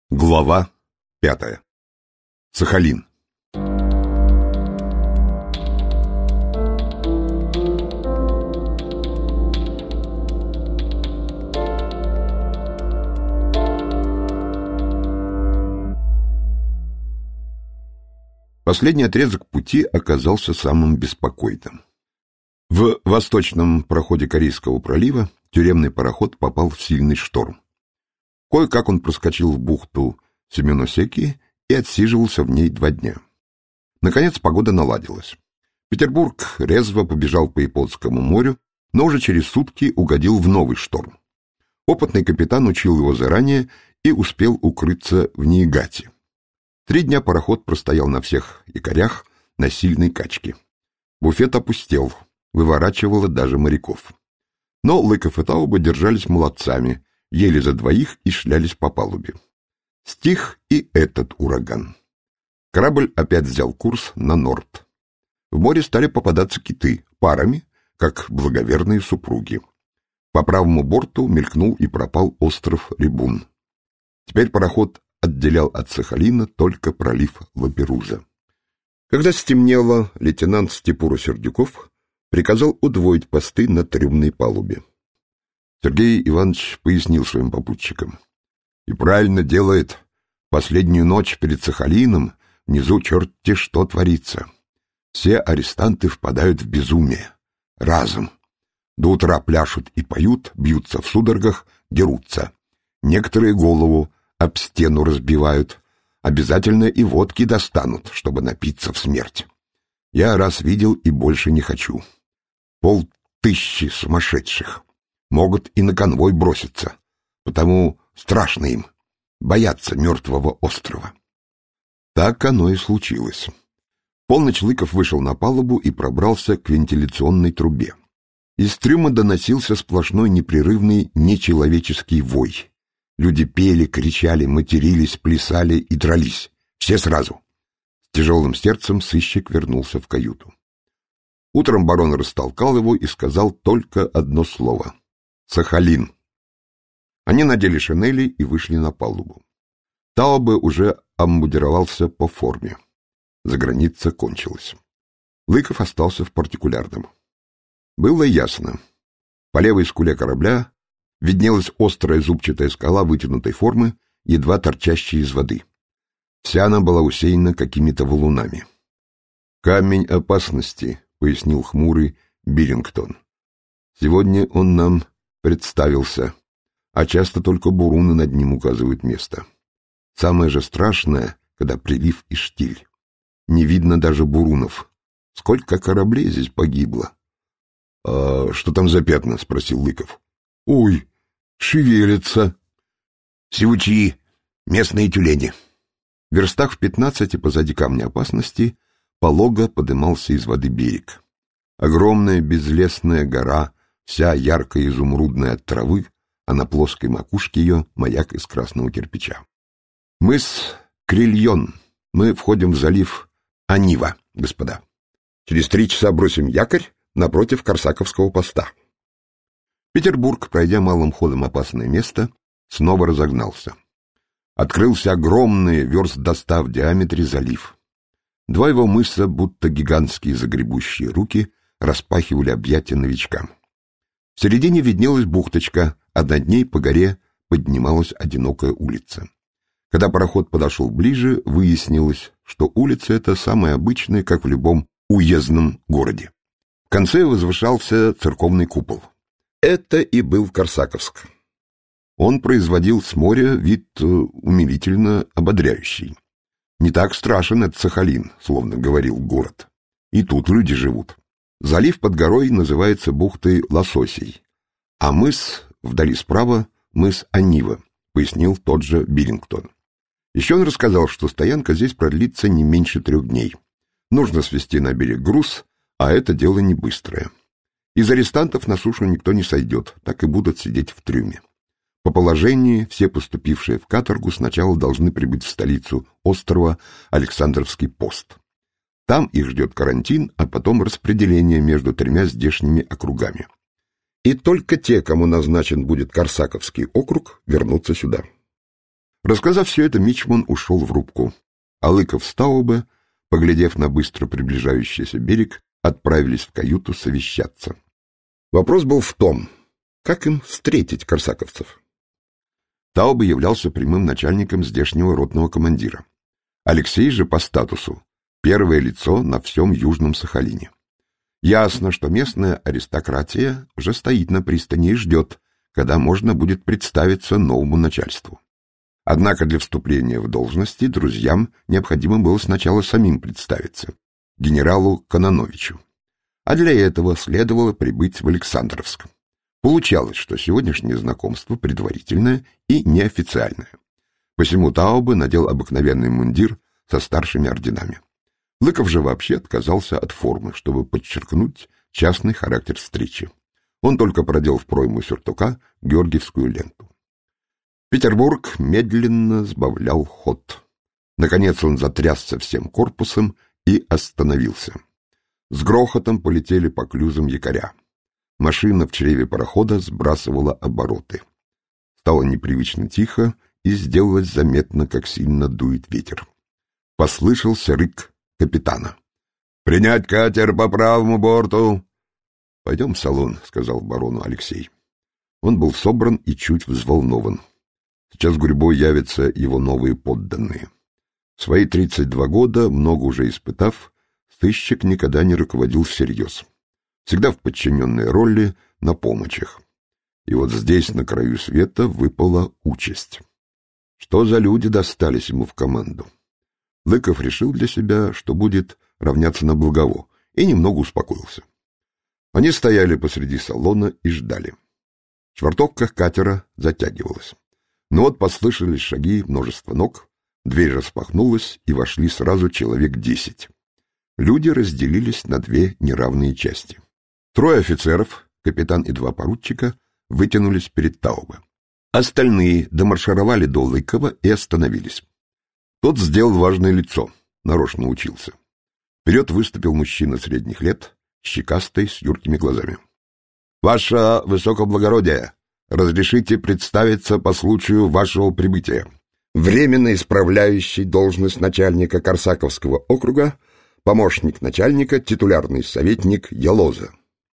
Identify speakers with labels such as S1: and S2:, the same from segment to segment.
S1: Глава 5. Сахалин. Последний отрезок пути оказался самым беспокойным. В восточном проходе Корейского пролива тюремный пароход попал в сильный шторм. Кое-как он проскочил в бухту Семеносеки и отсиживался в ней 2 дня. Наконец погода наладилась. Петербург резво побежал по Японскому морю, но уже через сутки угодил в новый шторм. Опытный капитан учил его заранее и успел укрыться в Ниигате. 3 дня пароход простоял на всех якорях на сильной качке. Буфет опустел, выворачивало даже моряков. Но Лыков и Тауба держались молодцами, ели за 2 и шлялись по палубе. Стих и этот ураган. Корабль опять взял курс на Норд. В море стали попадаться киты парами, как благоверные супруги. По правому борту мелькнул и пропал остров Рибун. Теперь пароход отделял от Сахалина только пролив Лаперуза. Когда стемнело, лейтенант Степура Сердюков приказал удвоить посты на трюмной палубе. Сергей Иванович пояснил своим попутчикам. И правильно делает. Последнюю ночь перед Сахалином внизу черти что творится. Все арестанты впадают в безумие. Разом. До утра пляшут и поют, бьются в судорогах, дерутся. Некоторые голову об стену разбивают. Обязательно и водки достанут, чтобы напиться в смерть. Я раз видел и больше не хочу. 500 сумасшедших. Могут и на конвой броситься, потому страшно им, боятся мертвого острова. Так оно и случилось. В полночь Лыков вышел на палубу и пробрался к вентиляционной трубе. Из трюма доносился сплошной непрерывный нечеловеческий вой. Люди пели, кричали, матерились, плясали и дрались. Все сразу. С тяжелым сердцем сыщик вернулся в каюту. Утром барон растолкал его и сказал только одно слово — Сахалин. Они надели шинели и вышли на палубу. Таубе уже обмундировался по форме. Заграница кончилась. Лыков остался в партикулярном. Было ясно. По левой скуле корабля виднелась острая зубчатая скала вытянутой формы, едва торчащая из воды. Вся она была усеяна какими-то валунами. «Камень опасности», — пояснил хмурый Биллингтон. «Сегодня он нам представился, а часто только буруны над ним указывают место. Самое же страшное, когда прилив и штиль. Не видно даже бурунов. Сколько кораблей здесь погибло?» «А что там за пятна?» — спросил Лыков. «Ой, шевелятся». «Сивучи, местные тюлени». В верстах в 15 позади камня опасности полого подымался из воды берег. Огромная безлесная гора, вся яркая изумрудная от травы, а на плоской макушке ее маяк из красного кирпича. Мыс Крильон. Мы входим в залив Анива, господа. Через 3 часа бросим якорь напротив Корсаковского поста. Петербург, пройдя малым ходом опасное место, снова разогнался. Открылся огромный верст до 100 в диаметре залив. 2 его мыса, будто гигантские загребущие руки, распахивали объятия новичкам. В середине виднелась бухточка, а над ней по горе поднималась одинокая улица. Когда пароход подошел ближе, выяснилось, что улица эта самая обычная, как в любом уездном городе. В конце возвышался церковный купол. Это и был Корсаковск. Он производил с моря вид умилительно ободряющий. Не так страшен этот Сахалин, словно говорил город. И тут люди живут. Залив под горой называется бухтой Лососей, а мыс вдали справа — мыс Анива, пояснил тот же Биллингтон. Еще он рассказал, что стоянка здесь продлится не меньше 3 дней. Нужно свезти на берег груз, а это дело не быстрое. Из арестантов на сушу никто не сойдет, так и будут сидеть в трюме. По положению все поступившие в каторгу сначала должны прибыть в столицу острова Александровский пост. Там их ждет карантин, а потом распределение между 3 здешними округами. И только те, кому назначен будет Корсаковский округ, вернутся сюда. Рассказав все это, мичман ушел в рубку, а Лыков с Таубе, поглядев на быстро приближающийся берег, отправились в каюту совещаться. Вопрос был в том, как им встретить корсаковцев. Таубе являлся прямым начальником здешнего ротного командира. Алексей же по статусу первое лицо на всем Южном Сахалине. Ясно, что местная аристократия уже стоит на пристани и ждет, когда можно будет представиться новому начальству. Однако для вступления в должности друзьям необходимо было сначала самим представиться, генералу Кононовичу. А для этого следовало прибыть в Александровск. Получалось, что сегодняшнее знакомство предварительное и неофициальное. Посему Таубе надел обыкновенный мундир со старшими орденами. Лыков же вообще отказался от формы, чтобы подчеркнуть частный характер встречи. Он только продел в пройму сюртука георгиевскую ленту. Петербург медленно сбавлял ход. Наконец он затрясся всем корпусом и остановился. С грохотом полетели по клюзам якоря. Машина в чреве парохода сбрасывала обороты. Стало непривычно тихо, и сделалось заметно, как сильно дует ветер. Послышался рык капитана. «Принять катер по правому борту!» «Пойдем в салон», — сказал барону Алексей. Он был собран и чуть взволнован. Сейчас гурьбой явятся его новые подданные. В свои 32 года, много уже испытав, сыщик никогда не руководил всерьез. Всегда в подчиненной роли, на помощях. И вот здесь, на краю света, выпала участь. Что за люди достались ему в команду? Лыков решил для себя, что будет равняться на Благово, и немного успокоился. Они стояли посреди салона и ждали. Швартовка катера затягивалась. Но вот послышались шаги, множество ног, дверь распахнулась, и вошли сразу человек 10. Люди разделились на две неравные части. 3 офицеров, капитан и 2 поручика, вытянулись перед Таубе. Остальные домаршировали до Лыкова и остановились. Тот сделал важное лицо, нарочно учился. Вперед выступил мужчина средних лет, щекастый, с юркими глазами. «Ваше высокоблагородие, разрешите представиться по случаю вашего прибытия. Временно исправляющий должность начальника Корсаковского округа, помощник начальника, титулярный советник Ялоза».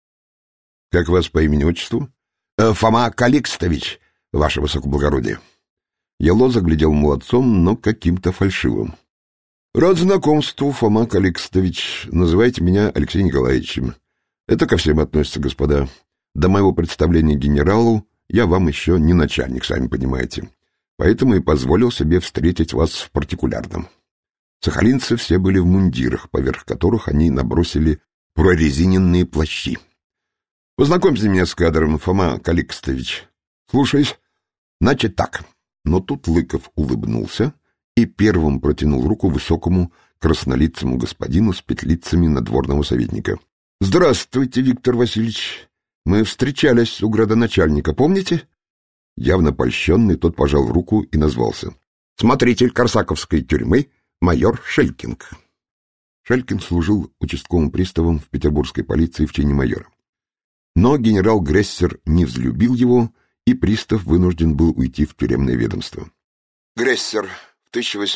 S1: «Как вас по имени-отчеству?» «Фома Каликстович, ваше высокоблагородие». Ялоза глядел молодцом, но каким-то фальшивым. «Рад знакомству, Фома Каликстович. Называйте меня Алексеем Николаевичем. Это ко всем относится, господа. До моего представления генералу я вам еще не начальник, сами понимаете. Поэтому и позволил себе встретить вас в партикулярном». Сахалинцы все были в мундирах, поверх которых они набросили прорезиненные плащи. «Познакомьте меня с кадром, Фома Каликстович». «Слушаюсь». «Значит так». Но тут Лыков улыбнулся и первым протянул руку высокому краснолицому господину с петлицами надворного советника. «Здравствуйте, Виктор Васильевич. Мы встречались у градоначальника, помните?» Явно польщенный, тот пожал руку и назвался. «Смотритель Корсаковской тюрьмы, майор Шелькинг». Шелькинг служил участковым приставом в петербургской полиции в чине майора. Но генерал Грессер не взлюбил его, и пристав вынужден был уйти в тюремное ведомство. Грессер в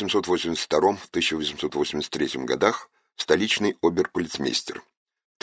S1: 1882-1883 годах столичный оберполицмейстер, в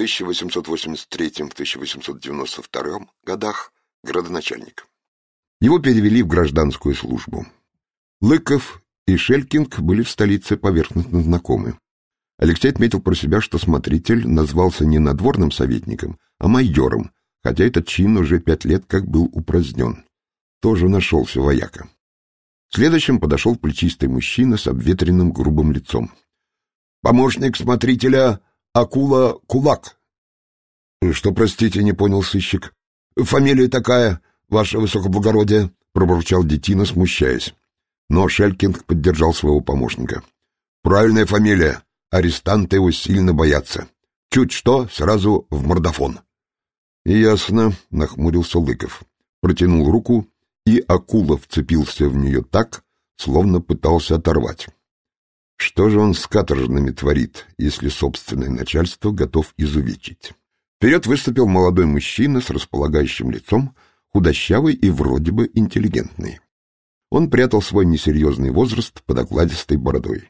S1: 1883-1892 годах градоначальник. Его перевели в гражданскую службу. Лыков и Шелькинг были в столице поверхностно знакомы. Алексей отметил про себя, что смотритель назвался не надворным советником, а майором, хотя этот чин уже 5 лет как был упразднен. Тоже нашелся вояка. Следующим подошел плечистый мужчина с обветренным грубым лицом. «Помощник смотрителя Акула Кулак». «Что, простите, не понял сыщик?» «Фамилия такая, ваше высокоблагородие», — пробурчал детина, смущаясь. Но Шелькинг поддержал своего помощника. «Правильная фамилия. Арестанты его сильно боятся. Чуть что, сразу в мордофон». «Ясно», — нахмурился Лыков. Протянул руку, и Акула вцепился в нее так, словно пытался оторвать. Что же он с каторжными творит, если собственное начальство готов изувечить? Вперед выступил молодой мужчина с располагающим лицом, худощавый и вроде бы интеллигентный. Он прятал свой несерьезный возраст под окладистой бородой.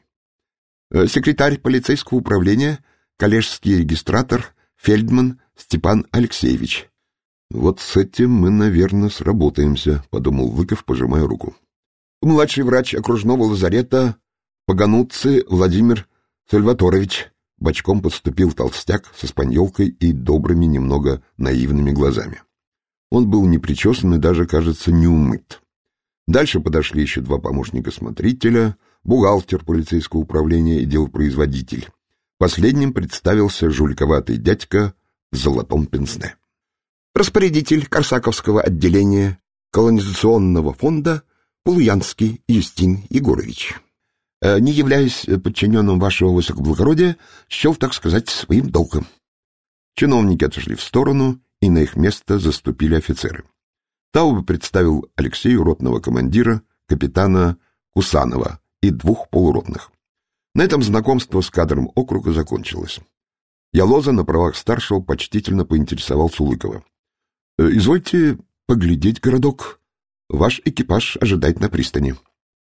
S1: Секретарь полицейского управления, коллежский регистратор Фельдман Степан Алексеевич. Вот с этим мы, наверное, сработаемся, подумал Лыков, пожимая руку. Младший врач окружного лазарета Пагануцци Владимир Сальваторович. Бочком подступил толстяк со спаньолкой и добрыми, немного наивными глазами. Он был непричесан и даже, кажется, не умыт. Дальше подошли еще два помощника смотрителя, бухгалтер полицейского управления и делопроизводитель. Последним представился жульковатый дядька в золотом пенсне. Распорядитель Корсаковского отделения колонизационного фонда Полуянский Юстин Егорович. Не являясь подчиненным вашего высокоблагородия, счел, так сказать, своим долгом. Чиновники отошли в сторону, и на их место заступили офицеры. Таубе представил Алексею ротного командира, капитана Кусанова и двух полуротных. На этом знакомство с кадром округа закончилось. Ялоза на правах старшего почтительно поинтересовался у Лыкова. — Извольте поглядеть городок. Ваш экипаж ожидает на пристани.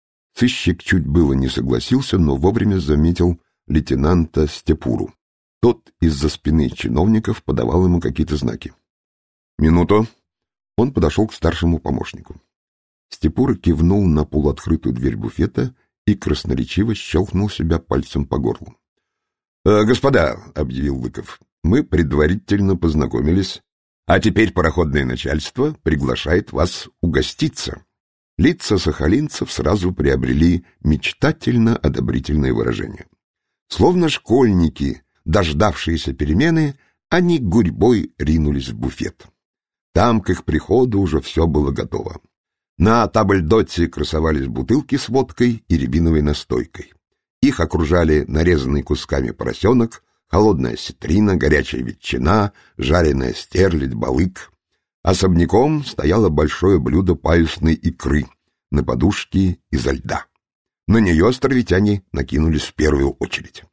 S1: Сыщик чуть было не согласился, но вовремя заметил лейтенанта Степуру. Тот из-за спины чиновников подавал ему какие-то знаки. «Минуту». Он подошел к старшему помощнику. Степура кивнул на полуоткрытую дверь буфета и красноречиво щелкнул себя пальцем по горлу. «Господа», — объявил Лыков, — «мы предварительно познакомились, а теперь пароходное начальство приглашает вас угоститься». Лица сахалинцев сразу приобрели мечтательно-одобрительное выражение. Словно школьники, дождавшиеся перемены, они гурьбой ринулись в буфет. Там к их приходу уже все было готово. На табльдоте красовались бутылки с водкой и рябиновой настойкой. Их окружали нарезанный кусками поросенок, холодная осетрина, горячая ветчина, жареная стерлядь, балык. Особняком стояло большое блюдо паюсной икры на подушке изо льда. На нее островитяне накинулись в первую очередь.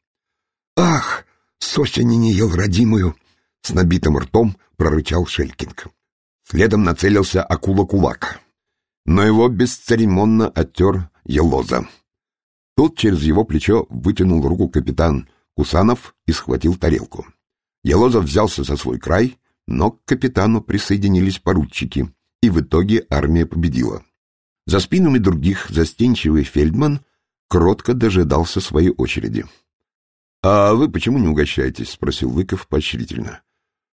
S1: «Ах, с осени не ел родимую!» — с набитым ртом прорычал Шелькинг. Следом нацелился акула-кулак, но его бесцеремонно оттер Ялоза. Тут через его плечо вытянул руку капитан Кусанов и схватил тарелку. Ялоза взялся за свой край, но к капитану присоединились поручики, и в итоге армия победила. За спинами других застенчивый Фельдман кротко дожидался своей очереди. — А вы почему не угощаетесь? — спросил Лыков поощрительно.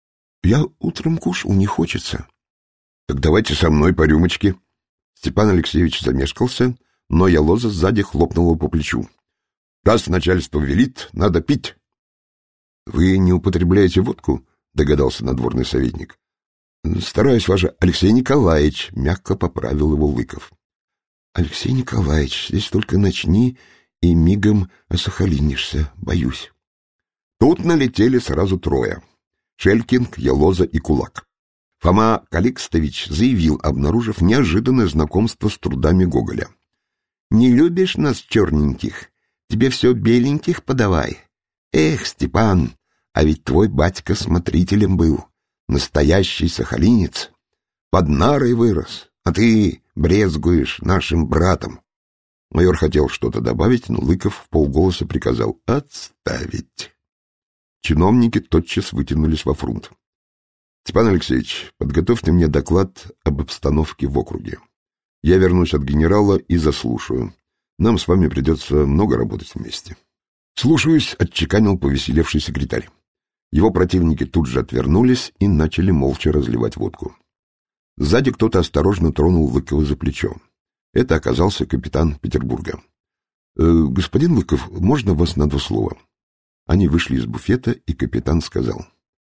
S1: — Я утром кушал, не хочется. — Так давайте со мной по рюмочке. Степан Алексеевич замешкался, но Ялоза сзади хлопнул его по плечу. — Раз начальство велит, надо пить. — Вы не употребляете водку? — догадался надворный советник. — Стараюсь, ваше Алексей Николаевич, — мягко поправил его Лыков. — Алексей Николаевич, здесь только начни, и мигом осахалинишься, боюсь. Тут налетели сразу трое — Шелькинг, Ялоза и Кулак. Фома Каликстович заявил, обнаружив неожиданное знакомство с трудами Гоголя. — Не любишь нас, черненьких? Тебе все беленьких подавай. Эх, Степан, а ведь твой батька смотрителем был, настоящий сахалинец. Под нарой вырос, а ты брезгуешь нашим братом. Майор хотел что-то добавить, но Лыков вполголоса приказал отставить. Чиновники тотчас вытянулись во фрунт. — Степан Алексеевич, подготовьте мне доклад об обстановке в округе. Я вернусь от генерала и заслушаю. Нам с вами придется много работать вместе. — Слушаюсь, — отчеканил повеселевший секретарь. Его противники тут же отвернулись и начали молча разливать водку. Сзади кто-то осторожно тронул Лыкова за плечо. Это оказался капитан Петербурга. Господин Лыков, можно вас на 2 слова? Они вышли из буфета, и капитан сказал: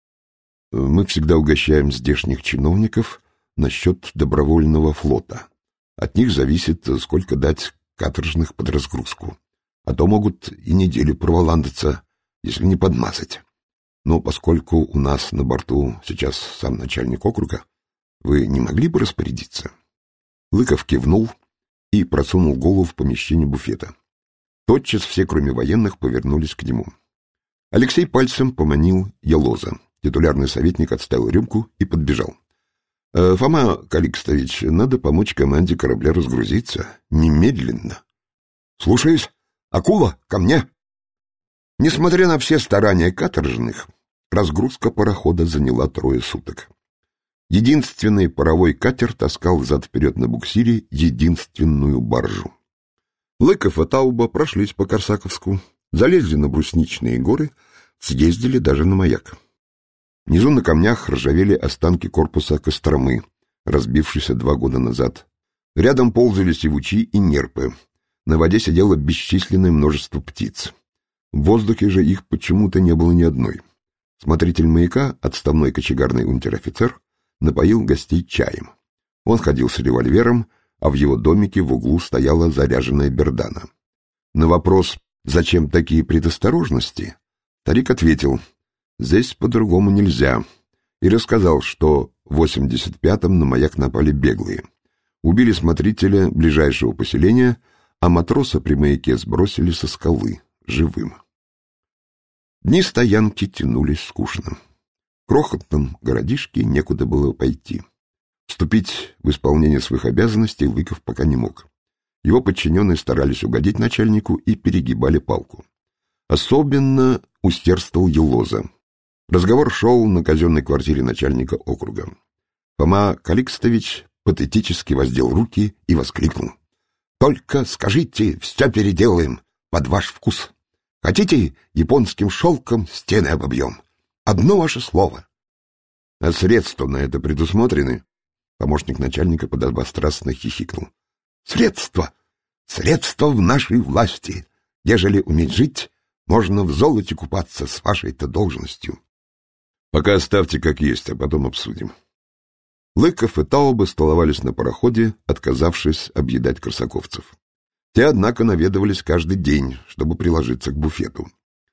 S1: мы всегда угощаем здешних чиновников насчет добровольного флота. От них зависит, сколько дать каторжных под разгрузку. А то могут и неделю проволандаться, если не подмазать. Но поскольку у нас на борту сейчас сам начальник округа, вы не могли бы распорядиться? Лыков кивнул и просунул голову в помещение буфета. Тотчас все, кроме военных, повернулись к нему. Алексей пальцем поманил Ялоза. Титулярный советник отставил рюмку и подбежал. Фома Каликстович, надо помочь команде корабля разгрузиться. Немедленно. Слушаюсь. Акула, ко мне. Несмотря на все старания каторжных, разгрузка парохода заняла 3 суток. Единственный паровой катер таскал взад-вперед на буксире единственную баржу. Лыков и Тауба прошлись по Корсаковску, залезли на брусничные горы, съездили даже на маяк. Внизу на камнях ржавели останки корпуса Костромы, разбившейся 2 года назад. Рядом ползали сивучи и нерпы. На воде сидело бесчисленное множество птиц. В воздухе же их почему-то не было ни одной. Смотритель маяка, отставной кочегарный унтер-офицер, напоил гостей чаем. Он ходил с револьвером, а в его домике в углу стояла заряженная бердана. На вопрос «Зачем такие предосторожности?» старик ответил «Здесь по-другому нельзя», и рассказал, что в 85-м на маяк напали беглые. Убили смотрителя ближайшего поселения, а матроса при маяке сбросили со скалы, живым. Дни стоянки тянулись скучно. В крохотном городишке некуда было пойти. Вступить в исполнение своих обязанностей Лыков пока не мог. Его подчиненные старались угодить начальнику и перегибали палку. Особенно усердствовал Елоза. Разговор шел на казенной квартире начальника округа. Фома Каликстович патетически воздел руки и воскликнул. «Только скажите, все переделаем под ваш вкус. Хотите, японским шелком стены обобьем? Одно ваше слово». «А средства на это предусмотрены?» Помощник начальника подобострастно хихикнул. «Средства! Средства в нашей власти. Ежели уметь жить, можно в золоте купаться с вашей-то должностью». «Пока оставьте как есть, а потом обсудим». Лыков и Тауба столовались на пароходе, отказавшись объедать корсаковцев. Те, однако, наведывались каждый день, чтобы приложиться к буфету.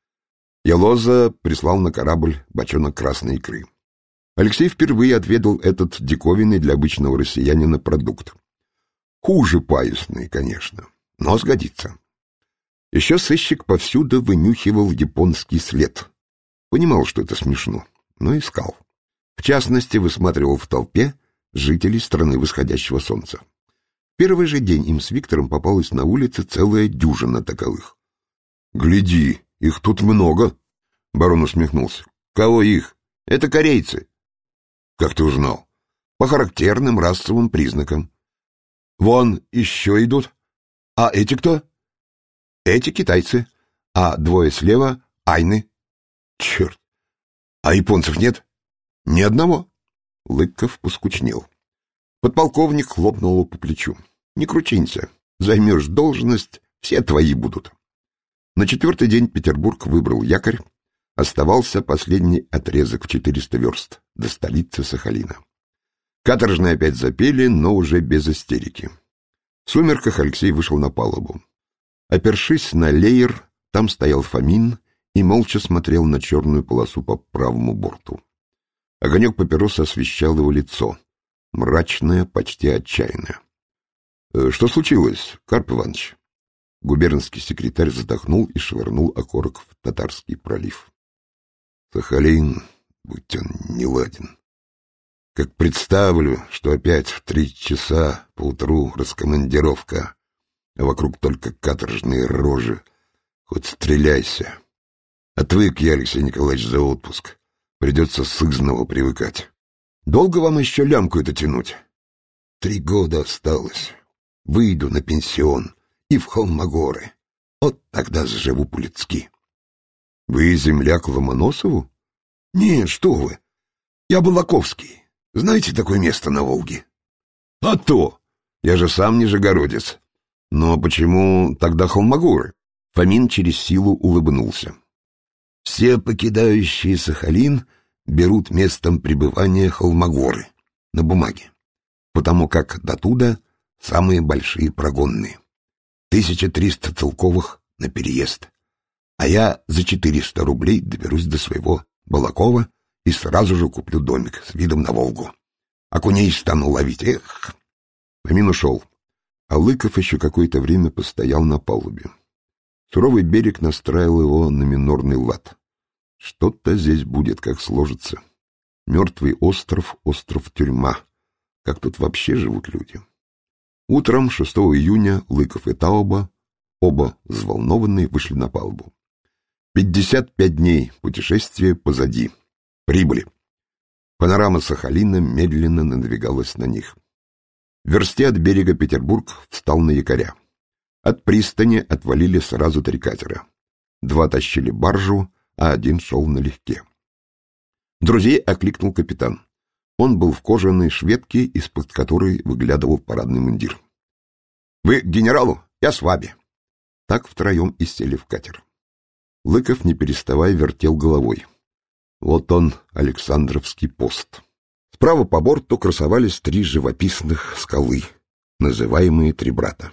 S1: Елоза прислал на корабль бочонок красной икры. Алексей впервые отведал этот диковинный для обычного россиянина продукт. Хуже паюсный, конечно, но сгодится. Еще сыщик повсюду вынюхивал японский след. Понимал, что это смешно, но искал. В частности, высматривал в толпе жителей страны восходящего солнца. В первый же день им с Виктором попалась на улице целая дюжина таковых. — Гляди, их тут много, — барон усмехнулся. — Кого их? Это корейцы. — Как ты узнал? — По характерным расовым признакам. — Вон еще идут. А эти кто? — Эти китайцы. А 2 слева — айны. — Черт! А японцев нет? — Ни одного. Лыков поскучнел. Подполковник хлопнул его по плечу. — Не кручинься. Займешь должность, все твои будут. На 4-й день Петербург выбрал якорь. Оставался последний отрезок в 400 верст до столицы Сахалина. Каторжные опять запели, но уже без истерики. В сумерках Алексей вышел на палубу. Опершись на леер, там стоял Фомин и молча смотрел на черную полосу по правому борту. Огонек папиросы освещал его лицо, мрачное, почти отчаянное. — Что случилось, Карп Иванович? Губернский секретарь вздохнул и швырнул окорок в Татарский пролив. Сахалин, будь он неладен. Как представлю, что опять в 3 часа поутру раскомандировка, а вокруг только каторжные рожи, хоть стреляйся. Отвык я, Алексей Николаевич, за отпуск. Придется сызнова привыкать. Долго вам еще лямку это тянуть? 3 года осталось. Выйду на пенсион и в Холмогоры. Вот тогда заживу по-людски. Вы земляк Ломоносову? Не, что вы. Я Балаковский. Знаете такое место на Волге? А то! Я же сам нижегородец. Но почему тогда Холмогоры? Фомин через силу улыбнулся. Все покидающие Сахалин берут местом пребывания Холмогоры на бумаге, потому как дотуда самые большие прогонные. 1300 целковых на переезд. А я за 400 рублей доберусь до своего Балакова и сразу же куплю домик с видом на Волгу. Окуней стану ловить. Эх! Фомин ушел, а Лыков еще какое-то время постоял на палубе. Суровый берег настраивал его на минорный лад. Что-то здесь будет, как сложится. Мертвый остров, остров-тюрьма. как тут вообще живут люди. Утром 6 июня Лыков и Тауба, оба взволнованные, вышли на палубу. 55 дней путешествия позади. Прибыли. Панорама Сахалина медленно надвигалась на них. В версте от берега Петербург встал на якоря. От пристани отвалили сразу 3 катера. 2 тащили баржу, а 1 шел налегке. Друзей окликнул капитан. Он был в кожаной шведке, из-под которой выглядывал парадный мундир. — Вы к генералу? Я с вами. Так втроем и сели в катер. Лыков, не переставая, вертел головой. Вот он, Александровский пост. Справа по борту красовались 3 живописных скалы, называемые Три брата.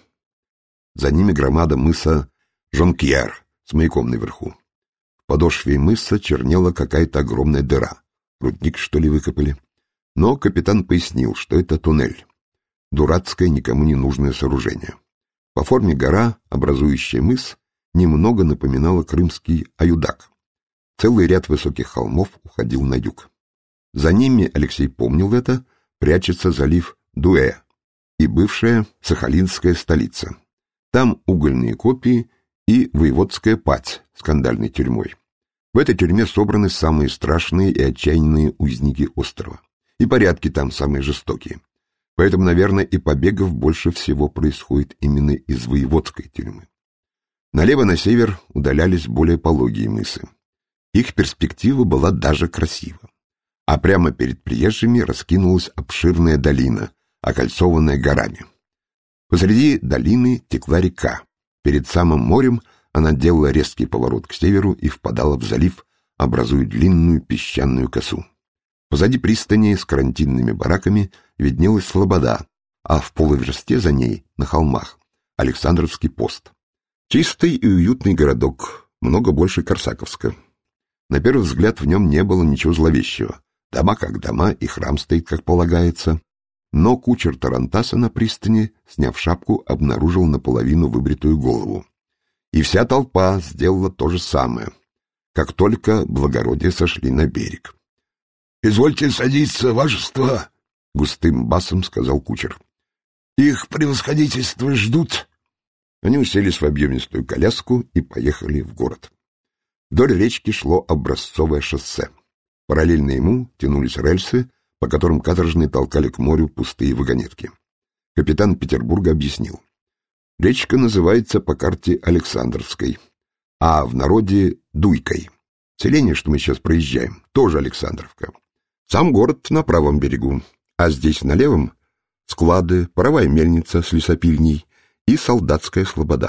S1: За ними громада мыса Жонкьер с маяком наверху. В подошве мыса чернела какая-то огромная дыра. Рудник, что ли, выкопали? Но капитан пояснил, что это туннель. Дурацкое, никому не нужное сооружение. По форме гора, образующая мыс, немного напоминала крымский Аюдак. Целый ряд высоких холмов уходил на юг. За ними, Алексей помнил это, прячется залив Дуэ и бывшая Сахалинская столица. Там угольные копии и воеводская пать скандальной тюрьмой. В этой тюрьме собраны самые страшные и отчаянные узники острова. И порядки там самые жестокие. Поэтому, наверное, и побегов больше всего происходит именно из воеводской тюрьмы. Налево на север удалялись более пологие мысы. Их перспектива была даже красива. А прямо перед приезжими раскинулась обширная долина, окольцованная горами. Посреди долины текла река. Перед самым морем она делала резкий поворот к северу и впадала в залив, образуя длинную песчаную косу. Позади пристани с карантинными бараками виднелась слобода, а в полуверсте за ней, на холмах, Александровский пост. Чистый и уютный городок, много больше Корсаковска. На первый взгляд в нем не было ничего зловещего. Дома как дома, и храм стоит, как полагается. Но кучер тарантаса на пристани, сняв шапку, обнаружил наполовину выбритую голову. И вся толпа сделала то же самое, как только благородие сошли на берег. — Извольте садиться, вашество, — густым басом сказал кучер. — Их превосходительство ждут. Они уселись в объемистую коляску и поехали в город. Вдоль речки шло образцовое шоссе. Параллельно ему тянулись рельсы, по которым каторжные толкали к морю пустые вагонетки. Капитан Петербурга объяснил. Речка называется по карте Александровской, а в народе Дуйкой. Селение, что мы сейчас проезжаем, тоже Александровка. Сам город на правом берегу, а здесь на левом склады, паровая мельница с лесопильней и солдатская слобода.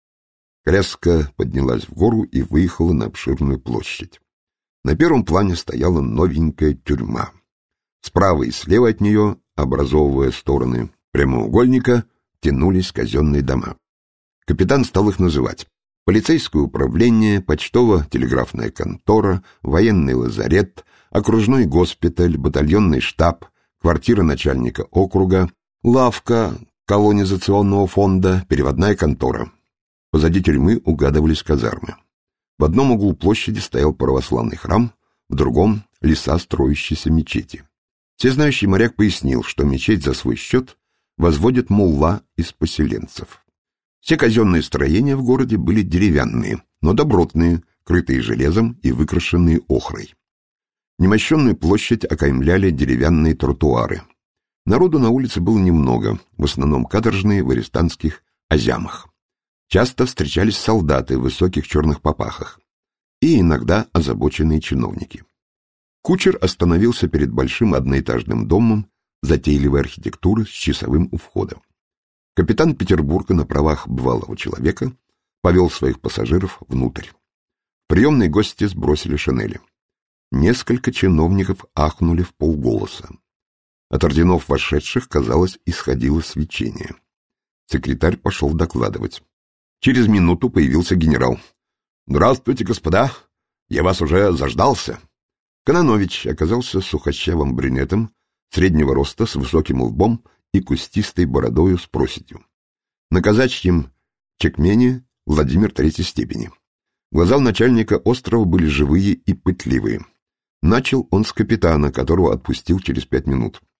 S1: Коляска поднялась в гору и выехала на обширную площадь. На первом плане стояла новенькая тюрьма. Справа и слева от нее, образовывая стороны прямоугольника, тянулись казенные дома. Капитан стал их называть. Полицейское управление, почтово-телеграфная контора, военный лазарет, окружной госпиталь, батальонный штаб, квартира начальника округа, лавка колонизационного фонда, переводная контора. Позади тюрьмы угадывались казармы. В одном углу площади стоял православный храм, в другом — леса строящейся мечети. Всезнающий моряк пояснил, что мечеть за свой счет возводит мулла из поселенцев. Все казенные строения в городе были деревянные, но добротные, крытые железом и выкрашенные охрой. Немощенную площадь окаймляли деревянные тротуары. Народу на улице было немного, в основном каторжные в арестантских азямах. Часто встречались солдаты в высоких черных папахах и иногда озабоченные чиновники. Кучер остановился перед большим одноэтажным домом затейливой архитектуры с часовым у входа. Капитан Петербурга на правах бывалого человека повел своих пассажиров внутрь. В приемной гости сбросили шинели. Несколько чиновников ахнули в полголоса. От орденов вошедших, казалось, исходило свечение. Секретарь пошел докладывать. Через минуту появился генерал. — Здравствуйте, господа! Я вас уже заждался. Кононович оказался сухощавым брюнетом, среднего роста, с высоким лбом и кустистой бородою с проседью. На казачьем чекмене Владимир третьей степени. Глаза у начальника острова были живые и пытливые. Начал он с капитана, которого отпустил через 5 минут.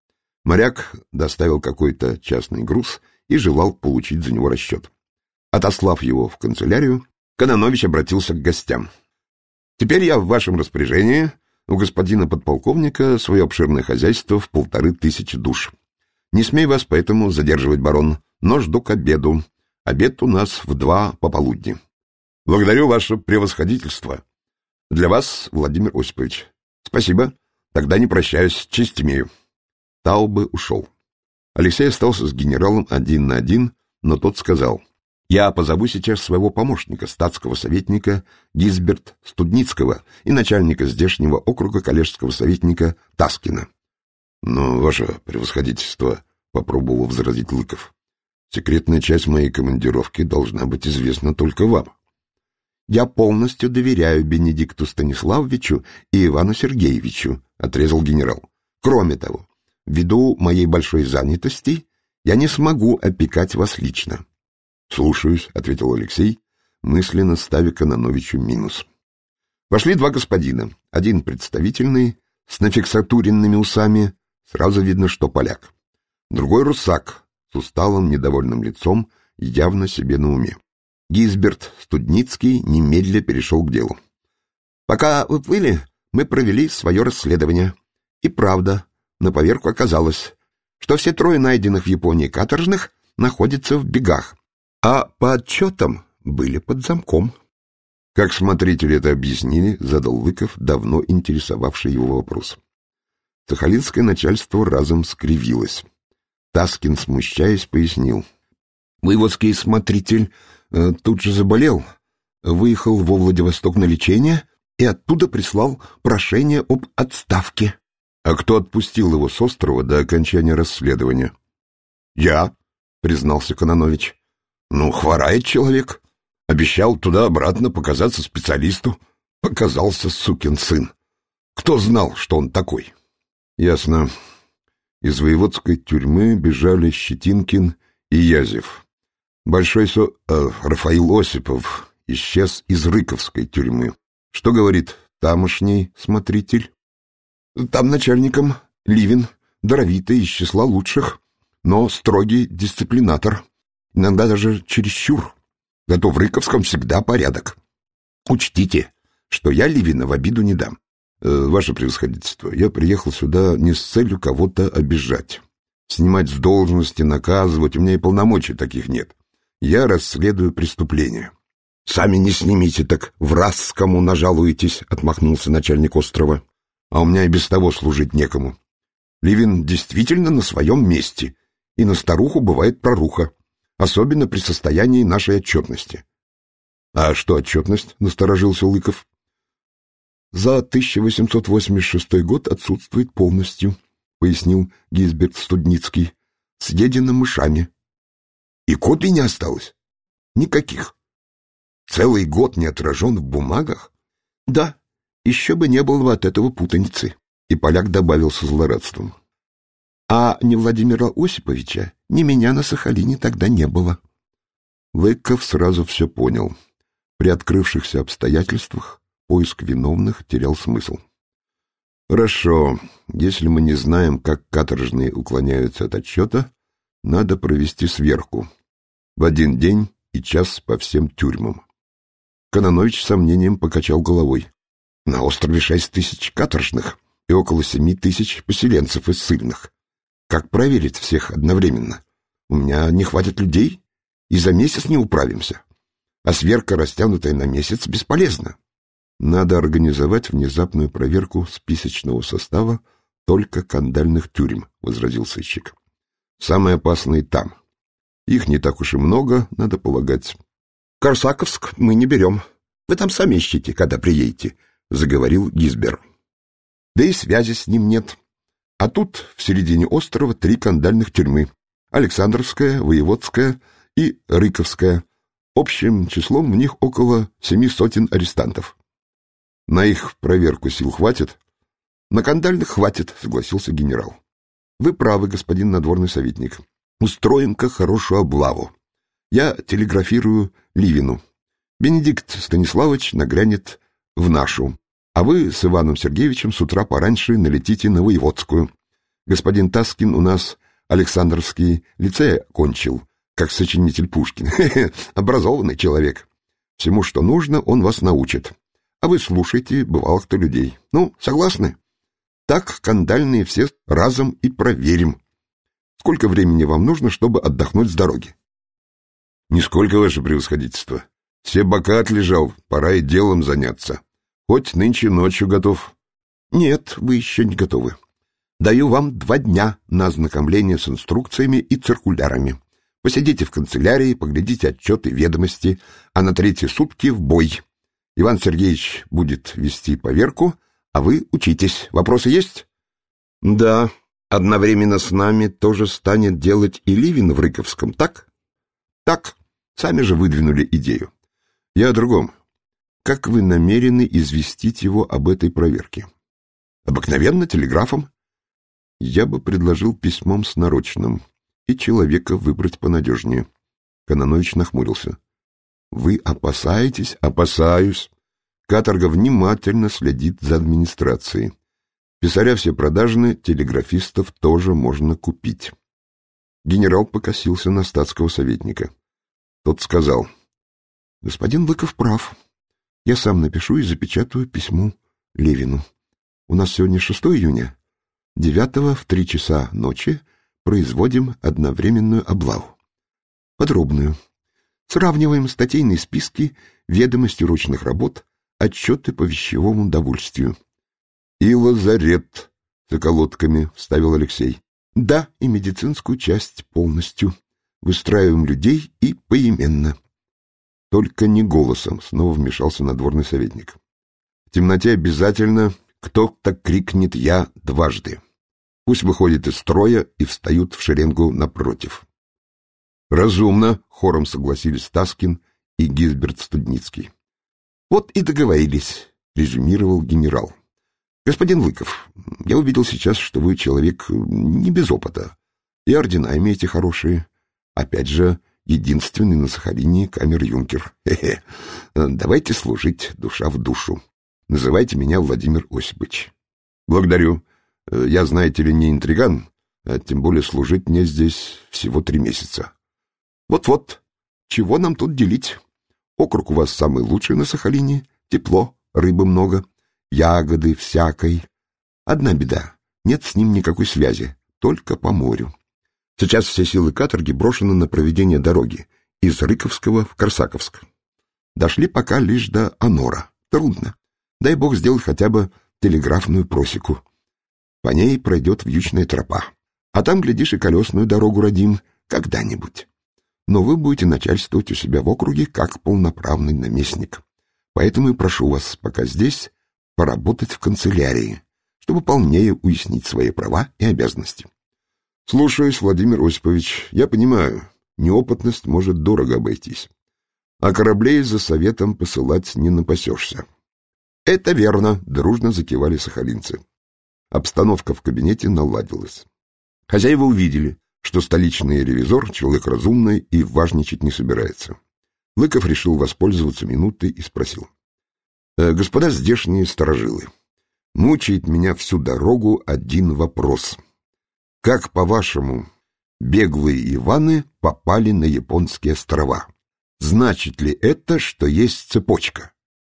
S1: Моряк доставил какой-то частный груз и желал получить за него расчет. Отослав его в канцелярию, Кононович обратился к гостям. «Теперь я в вашем распоряжении. У господина подполковника свое обширное хозяйство в 1500 душ. Не смею вас поэтому задерживать, барон, но жду к обеду. Обед у нас в 2 пополудни. Благодарю ваше превосходительство. Для вас, Владимир Осипович. Спасибо. Тогда не прощаюсь, честь имею». Таубе ушел. Алексей остался с генералом 1 на 1, но тот сказал: «Я позову сейчас своего помощника, статского советника Гизберт Студницкого и начальника здешнего округа коллежского советника Таскина». «Но, ваше превосходительство», — попробовал возразить Лыков, «секретная часть моей командировки должна быть известна только вам». «Я полностью доверяю Бенедикту Станиславовичу и Ивану Сергеевичу», — отрезал генерал. «Кроме того, ввиду моей большой занятости я не смогу опекать вас лично». «Слушаюсь», — ответил Алексей, мысленно ставя Кононовичу минус. Вошли 2 господина. Один представительный, с нафиксатуренными усами, сразу видно, что поляк. Другой русак, с усталым, недовольным лицом, явно себе на уме. Гизберт Студницкий немедля перешел к делу. «Пока вы плыли, мы провели свое расследование. И правда, на поверку оказалось, что все 3 найденных в Японии каторжных находятся в бегах, а по отчетам были под замком». Как смотрители это объяснили, задал Лыков, давно интересовавший его вопрос. Сахалинское начальство разом скривилось. Таскин, смущаясь, пояснил: «Воеводский смотритель тут же заболел, выехал во Владивосток на лечение и оттуда прислал прошение об отставке». «А кто отпустил его с острова до окончания расследования?» «Я», — признался Кононович. «Хворает человек. Обещал туда-обратно показаться специалисту. Показался сукин сын. Кто знал, что он такой?» «Ясно. Из воеводской тюрьмы бежали Щетинкин и Язев. Рафаил Осипов исчез из Рыковской тюрьмы. Что говорит тамошний смотритель?» «Там начальником Ливин, даровитый, из числа лучших, но строгий дисциплинатор. Иногда даже чересчур. Зато в Рыковском всегда порядок. Учтите, что я Ливина в обиду не дам». «Ваше превосходительство, я приехал сюда не с целью кого-то обижать. Снимать с должности, наказывать, у меня и полномочий таких нет. Я расследую преступления». «Сами не снимите, так враз кому нажалуетесь», — отмахнулся начальник острова. «А у меня и без того служить некому. Ливин действительно на своем месте, и на старуху бывает проруха, особенно при состоянии нашей отчетности». «А что отчетность?» — насторожился Лыков. «За 1886 год отсутствует полностью», — пояснил Гизберт Студницкий, — «съедена мышами». «И копий не осталось?» «Никаких». «Целый год не отражен в бумагах?» «Да, еще бы не было от этого путаницы». И поляк добавил со злорадством: «А ни Владимира Осиповича, ни меня на Сахалине тогда не было». Лыков сразу все понял. При открывшихся обстоятельствах поиск виновных терял смысл. «Хорошо, если мы не знаем, как каторжные уклоняются от отчета, надо провести сверку. В 1 день и час по всем тюрьмам». Кононович с сомнением покачал головой. «На острове 6000 каторжных и около 7000 поселенцев из ссыльных. Как проверить всех одновременно? У меня не хватит людей, и за месяц не управимся. А сверка, растянутая на месяц, бесполезна». «Надо организовать внезапную проверку списочного состава только кандальных тюрем», — возразил сыщик. «Самые опасные там. Их не так уж и много, надо полагать». «Корсаковск мы не берем. Вы там сами ищите, когда приедете», — заговорил Гизбер. «Да и связи с ним нет. А тут в середине острова 3 кандальных тюрьмы: Александровская, Воеводская и Рыковская. Общим числом в них около 700 арестантов». «На их проверку сил хватит?» «На кандальных хватит», — согласился генерал. «Вы правы, господин надворный советник. Устроим-ка хорошую облаву. Я телеграфирую Ливину. Бенедикт Станиславович нагрянет в нашу, а вы с Иваном Сергеевичем с утра пораньше налетите на Воеводскую. Господин Таскин у нас Александровский лицей окончил, как сочинитель Пушкина. Образованный человек. Всему, что нужно, он вас научит. А вы слушайте бывалых-то людей. Ну, согласны? Так кандальные все разом и проверим. Сколько времени вам нужно, чтобы отдохнуть с дороги? Нисколько, ваше превосходительство. Все бока отлежал, пора и делом заняться. Хоть нынче ночью готов. Нет, вы еще не готовы. Даю вам 2 дня на ознакомление с инструкциями и циркулярами. Посидите в канцелярии, поглядите отчеты, ведомости, а на 3-е сутки в бой. Иван Сергеевич будет вести поверку, а вы учитесь. Вопросы есть? Да, одновременно с нами тоже станет делать и Ливин в Рыковском, так? Так, сами же выдвинули идею. Я о другом. Как вы намерены известить его об этой проверке? Обыкновенно телеграфом. Я бы предложил письмом с нарочным и человека выбрать понадежнее. Кононович нахмурился. Вы опасаетесь? Опасаюсь. Каторга внимательно следит за администрацией. Писаря все продажны, телеграфистов тоже можно купить. Генерал покосился на статского советника. Тот сказал: господин Лыков прав. Я сам напишу и запечатаю письмо Левину. У нас сегодня 6 июня. 9-го в 3 часа ночи производим одновременную облаву. Подробную. Сравниваем статейные списки, ведомости ручных работ, отчеты по вещевому довольствию. И лазарет с околотками, вставил Алексей. Да, и медицинскую часть полностью. Выстраиваем людей и поименно. Только не голосом, снова вмешался надворный советник. В темноте обязательно кто-то крикнет «я» дважды. Пусть выходит из строя и встают в шеренгу напротив. Разумно, хором согласились Таскин и Гизберт Студницкий. Вот и договорились, резюмировал генерал. Господин Лыков, я увидел сейчас, что вы человек не без опыта. И ордена имеете хорошие. Опять же, единственный на Сахалине камер-юнкер. Хе-хе. Давайте служить душа в душу. Называйте меня Владимир Осипович. Благодарю. Я, знаете ли, не интриган, а тем более служить мне здесь всего 3 месяца. Вот-вот. Чего нам тут делить? Округ у вас самый лучший на Сахалине. Тепло, рыбы много, ягоды всякой. Одна беда. Нет с ним никакой связи, только по морю. Сейчас все силы каторги брошены на проведение дороги из Рыковского в Корсаковск. Дошли пока лишь до Анора. Трудно. Дай бог сделать хотя бы телеграфную просеку. По ней пройдет вьючная тропа. А там, глядишь, и колесную дорогу родим когда-нибудь. Но вы будете начальствовать у себя в округе как полноправный наместник. Поэтому и прошу вас пока здесь поработать в канцелярии, чтобы полнее уяснить свои права и обязанности. Слушаюсь, Владимир Осипович. Я понимаю, неопытность может дорого обойтись. А кораблей за советом посылать не напасешься. Это верно, дружно закивали сахалинцы. Обстановка в кабинете наладилась. Хозяева увидели, что столичный ревизор человек разумный и важничать не собирается. Лыков решил воспользоваться минутой и спросил. Господа здешние сторожилы, мучает меня всю дорогу один вопрос. Как, по-вашему, беглые Иваны попали на японские острова? Значит ли это, что есть цепочка?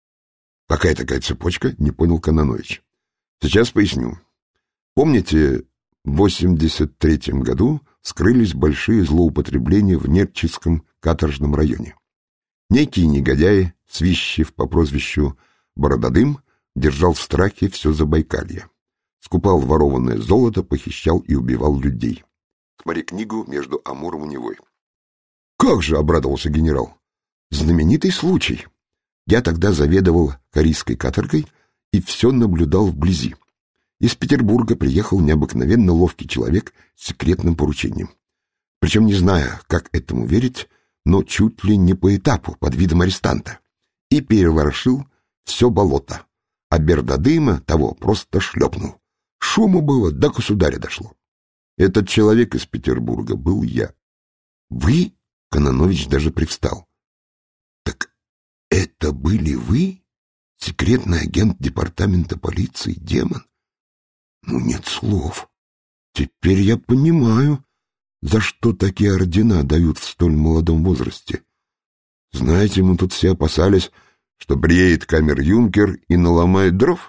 S1: Какая такая цепочка? Не понял Кононович. Сейчас поясню. Помните, в 83-м году скрылись большие злоупотребления в Нерчинском каторжном районе. Некий негодяй, Свищев по прозвищу Бородадым, держал в страхе все Забайкалье. Скупал ворованное золото, похищал и убивал людей. Смотри книгу «Между Амуром и Невой». «Как же!» — обрадовался генерал. «Знаменитый случай. Я тогда заведовал Карийской каторгой и все наблюдал вблизи. Из Петербурга приехал необыкновенно ловкий человек с секретным поручением. Причем, не зная, как этому верить, но чуть ли не по этапу, под видом арестанта. И переворошил все болото. А Бердадыма того просто шлепнул. Шуму было, до государя дошло. Этот человек из Петербурга был я». «Вы?» — Кононович даже привстал. «Так это были вы? Секретный агент департамента полиции, демон? Ну, нет слов. Теперь я понимаю, за что такие ордена дают в столь молодом возрасте. Знаете, мы тут все опасались, что приедет камер-юнкер и наломает дров.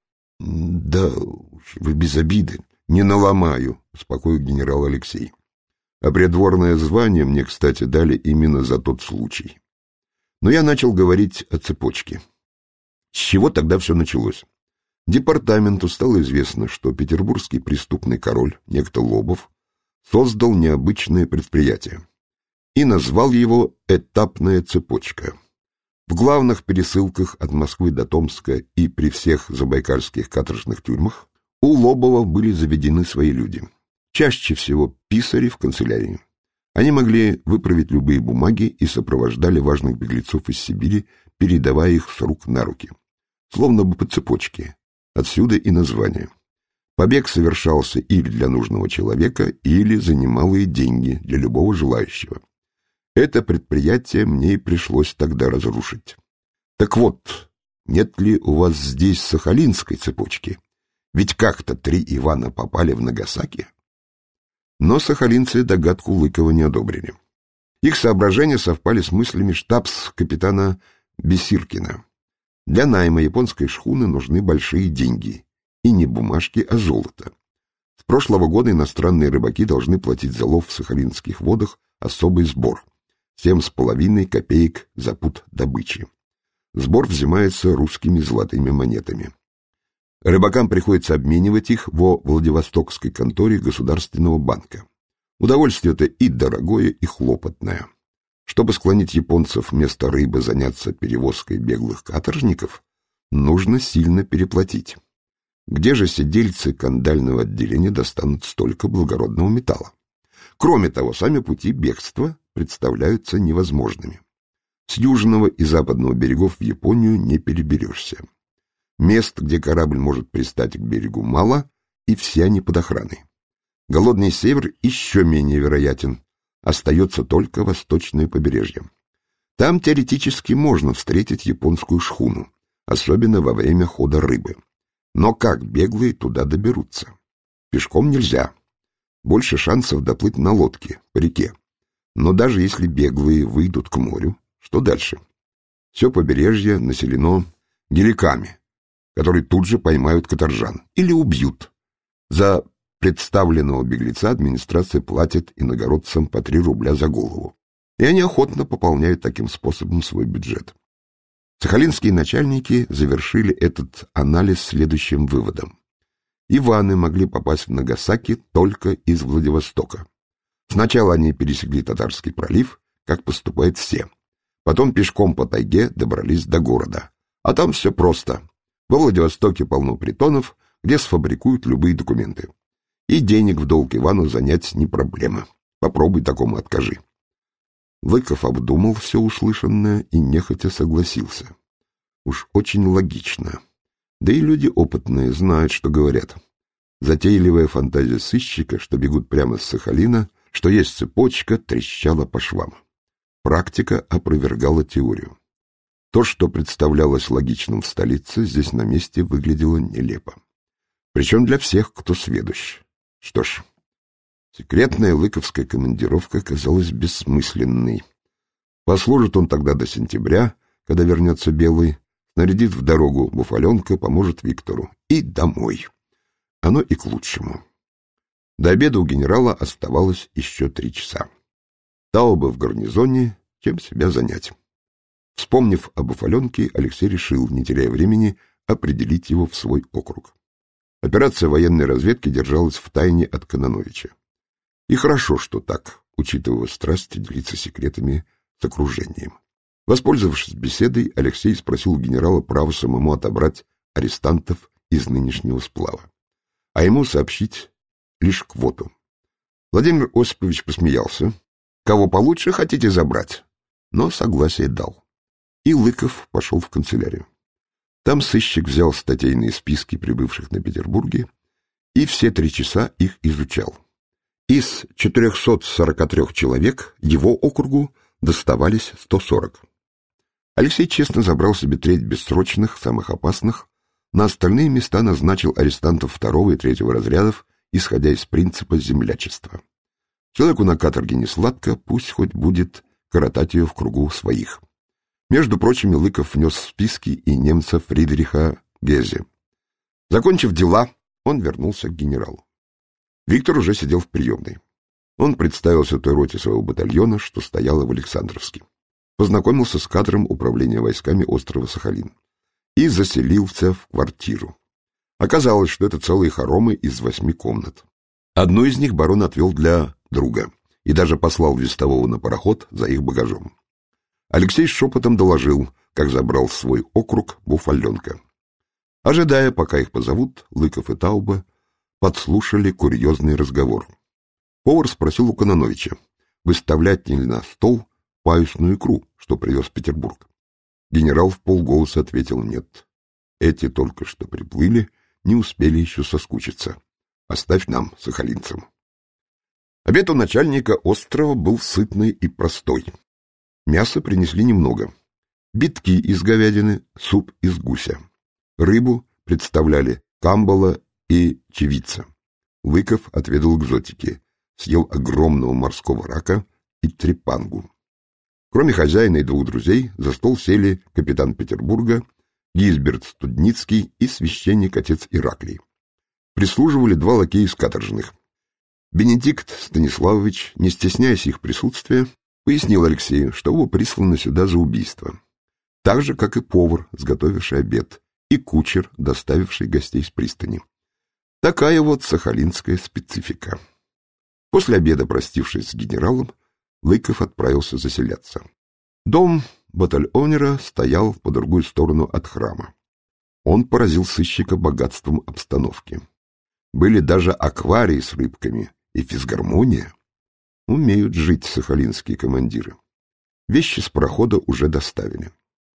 S1: Да уж, вы без обиды. Не наломаю, успокоил генерал Алексей. А придворное звание мне, кстати, дали именно за тот случай. Но я начал говорить о цепочке. С чего тогда все началось? Департаменту стало известно, что петербургский преступный король, некто Лобов, создал необычное предприятие и назвал его «Этапная цепочка». В главных пересылках от Москвы до Томска и при всех забайкальских каторжных тюрьмах у Лобова были заведены свои люди. Чаще всего писари в канцелярии. Они могли выправить любые бумаги и сопровождали важных беглецов из Сибири, передавая их с рук на руки. Словно бы по цепочке. Отсюда и название. Побег совершался или для нужного человека, или за немалые деньги для любого желающего. Это предприятие мне и пришлось тогда разрушить. Так вот, нет ли у вас здесь сахалинской цепочки? Ведь как-то 3 Ивана попали в Нагасаки. Но сахалинцы догадку Лыкова не одобрили. Их соображения совпали с мыслями штабс-капитана Бесиркина. Для найма японской шхуны нужны большие деньги. И не бумажки, а золото. С прошлого года иностранные рыбаки должны платить за лов в сахалинских водах особый сбор. 7,5 копеек за пуд добычи. Сбор взимается русскими золотыми монетами. Рыбакам приходится обменивать их во Владивостокской конторе Государственного банка. Удовольствие это и дорогое, и хлопотное. Чтобы склонить японцев вместо рыбы заняться перевозкой беглых каторжников, нужно сильно переплатить. Где же сидельцы кандального отделения достанут столько благородного металла? Кроме того, сами пути бегства представляются невозможными. С южного и западного берегов в Японию не переберешься. Мест, где корабль может пристать к берегу, мало, и все они под охраной. Голодный север еще менее вероятен. Остается только восточное побережье. Там теоретически можно встретить японскую шхуну, особенно во время хода рыбы. Но как беглые туда доберутся? Пешком нельзя. Больше шансов доплыть на лодке, по реке. Но даже если беглые выйдут к морю, что дальше? Все побережье населено геликами, которые тут же поймают каторжан или убьют. За представленного беглеца администрация платит иногородцам по 3 рубля за голову. И они охотно пополняют таким способом свой бюджет. Сахалинские начальники завершили этот анализ следующим выводом. Иваны могли попасть в Нагасаки только из Владивостока. Сначала они пересекли Татарский пролив, как поступают все. Потом пешком по тайге добрались до города. А там все просто. Во Владивостоке полно притонов, где сфабрикуют любые документы. И денег в долг Ивану занять не проблема. Попробуй такому откажи. Лыков обдумал все услышанное и нехотя согласился. Уж очень логично. Да и люди опытные знают, что говорят. Затейливая фантазия сыщика, что бегут прямо с Сахалина, что есть цепочка, трещала по швам. Практика опровергала теорию. То, что представлялось логичным в столице, здесь на месте выглядело нелепо. Причем для всех, кто сведущ. Что ж, секретная лыковская командировка казалась бессмысленной. Послужит он тогда до сентября, когда вернется Белый, снарядит в дорогу Буфаленка, поможет Виктору. И домой. Оно и к лучшему. До обеда у генерала оставалось еще 3 часа. Тауба в гарнизоне, чем себя занять. Вспомнив об Буфаленке, Алексей решил, не теряя времени, определить его в свой округ. Операция военной разведки держалась в тайне от Кононовича. И хорошо, что так, учитывая страсть делиться секретами с окружением. Воспользовавшись беседой, Алексей спросил у генерала право самому отобрать арестантов из нынешнего сплава, а ему сообщить лишь квоту. Владимир Осипович посмеялся. «Кого получше хотите забрать?» Но согласие дал. И Лыков пошел в канцелярию. Там сыщик взял статейные списки прибывших на Петербурге и все 3 часа их изучал. Из 443 человек его округу доставались 140. Алексей честно забрал себе 1/3 бессрочных, самых опасных, на остальные места назначил арестантов 2-го и 3-го разрядов исходя из принципа землячества. Человеку на каторге не сладко, пусть хоть будет коротать ее в кругу своих. Между прочим, Лыков внес в списки и немца Фридриха Гезе. Закончив дела, он вернулся к генералу. Виктор уже сидел в приемной. Он представился той роте своего батальона, что стояла в Александровске. Познакомился с кадром управления войсками острова Сахалин и заселился в квартиру. Оказалось, что это целые хоромы из 8 комнат. Одну из них барон отвел для друга и даже послал вестового на пароход за их багажом. Алексей шепотом доложил, как забрал в свой округ буфаленка. Ожидая, пока их позовут, Лыков и Тауба подслушали курьезный разговор. Повар спросил у Кононовича, выставлять ли на стол паюсную икру, что привез в Петербург. Генерал вполголоса ответил нет. Эти только что приплыли, не успели еще соскучиться. Оставь нам, сахалинцам. Обед у начальника острова был сытный и простой. Мяса принесли немного. Битки из говядины, суп из гуся. Рыбу представляли камбала и чевица. Лыков отведал экзотики, съел огромного морского рака и трепангу. Кроме хозяина и 2 друзей, за стол сели капитан Петербурга, Гизберт Студницкий и священник отец Ираклий. Прислуживали 2 лакея из каторжных. Бенедикт Станиславович, не стесняясь их присутствия, пояснил Алексею, что оба присланы сюда за убийство. Так же, как и повар, сготовивший обед, и кучер, доставивший гостей с пристани. Такая вот сахалинская специфика. После обеда, простившись с генералом, Лыков отправился заселяться. Дом батальонера стоял по другую сторону от храма. Он поразил сыщика богатством обстановки. Были даже акварии с рыбками и физгармония. Умеют жить сахалинские командиры. Вещи с парохода уже доставили.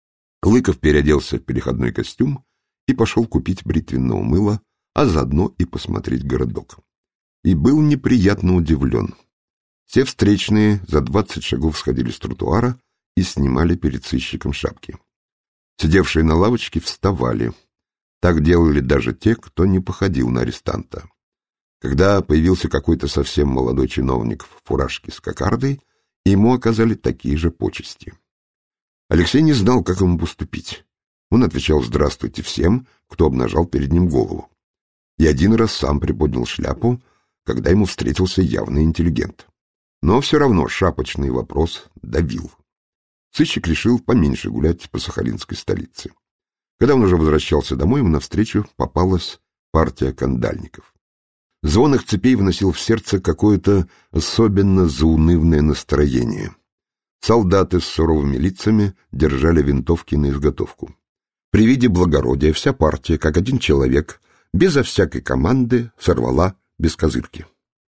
S1: Лыков переоделся в переходной костюм и пошел купить бритвенного мыла, а заодно и посмотреть городок. И был неприятно удивлен. Все встречные за 20 шагов сходили с тротуара и снимали перед сыщиком шапки. Сидевшие на лавочке вставали. Так делали даже те, кто не походил на арестанта. Когда появился какой-то совсем молодой чиновник в фуражке с кокардой, ему оказали такие же почести. Алексей не знал, как ему поступить. Он отвечал «здравствуйте» всем, кто обнажал перед ним голову. И один раз сам приподнял шляпу, когда ему встретился явный интеллигент. Но все равно шапочный вопрос давил. Сыщик решил поменьше гулять по сахалинской столице. Когда он уже возвращался домой, ему навстречу попалась партия кандальников. Звон их цепей вносил в сердце какое-то особенно заунывное настроение. Солдаты с суровыми лицами держали винтовки на изготовку. При виде благородия вся партия, как один человек, безо всякой команды, сорвала без козырки.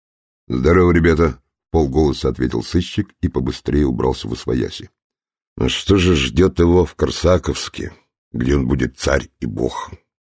S1: — Здорово, ребята! — вполголоса ответил сыщик и побыстрее убрался восвояси. — А что же ждет его в Корсаковске, где он будет царь и бог?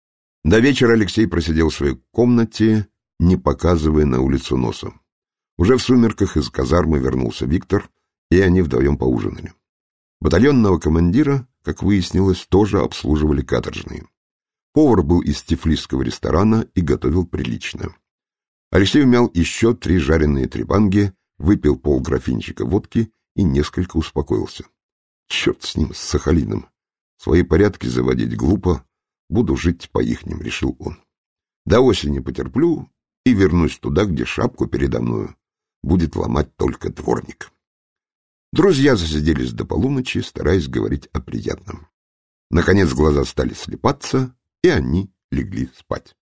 S1: До вечера Алексей просидел в своей комнате, не показывая на улицу носа. Уже в сумерках из казармы вернулся Виктор, и они вдвоем поужинали. Батальонного командира, как выяснилось, тоже обслуживали каторжные. Повар был из тифлисского ресторана и готовил прилично. Алексей умял еще 3 жареные трепанги, выпил полграфинчика водки и несколько успокоился. Черт с ним, с Сахалином. Свои порядки заводить глупо, буду жить по-ихним, решил он. До осени потерплю и вернусь туда, где шапку передо мною будет ломать только дворник. Друзья засиделись до полуночи, стараясь говорить о приятном. Наконец глаза стали слипаться, и они легли спать.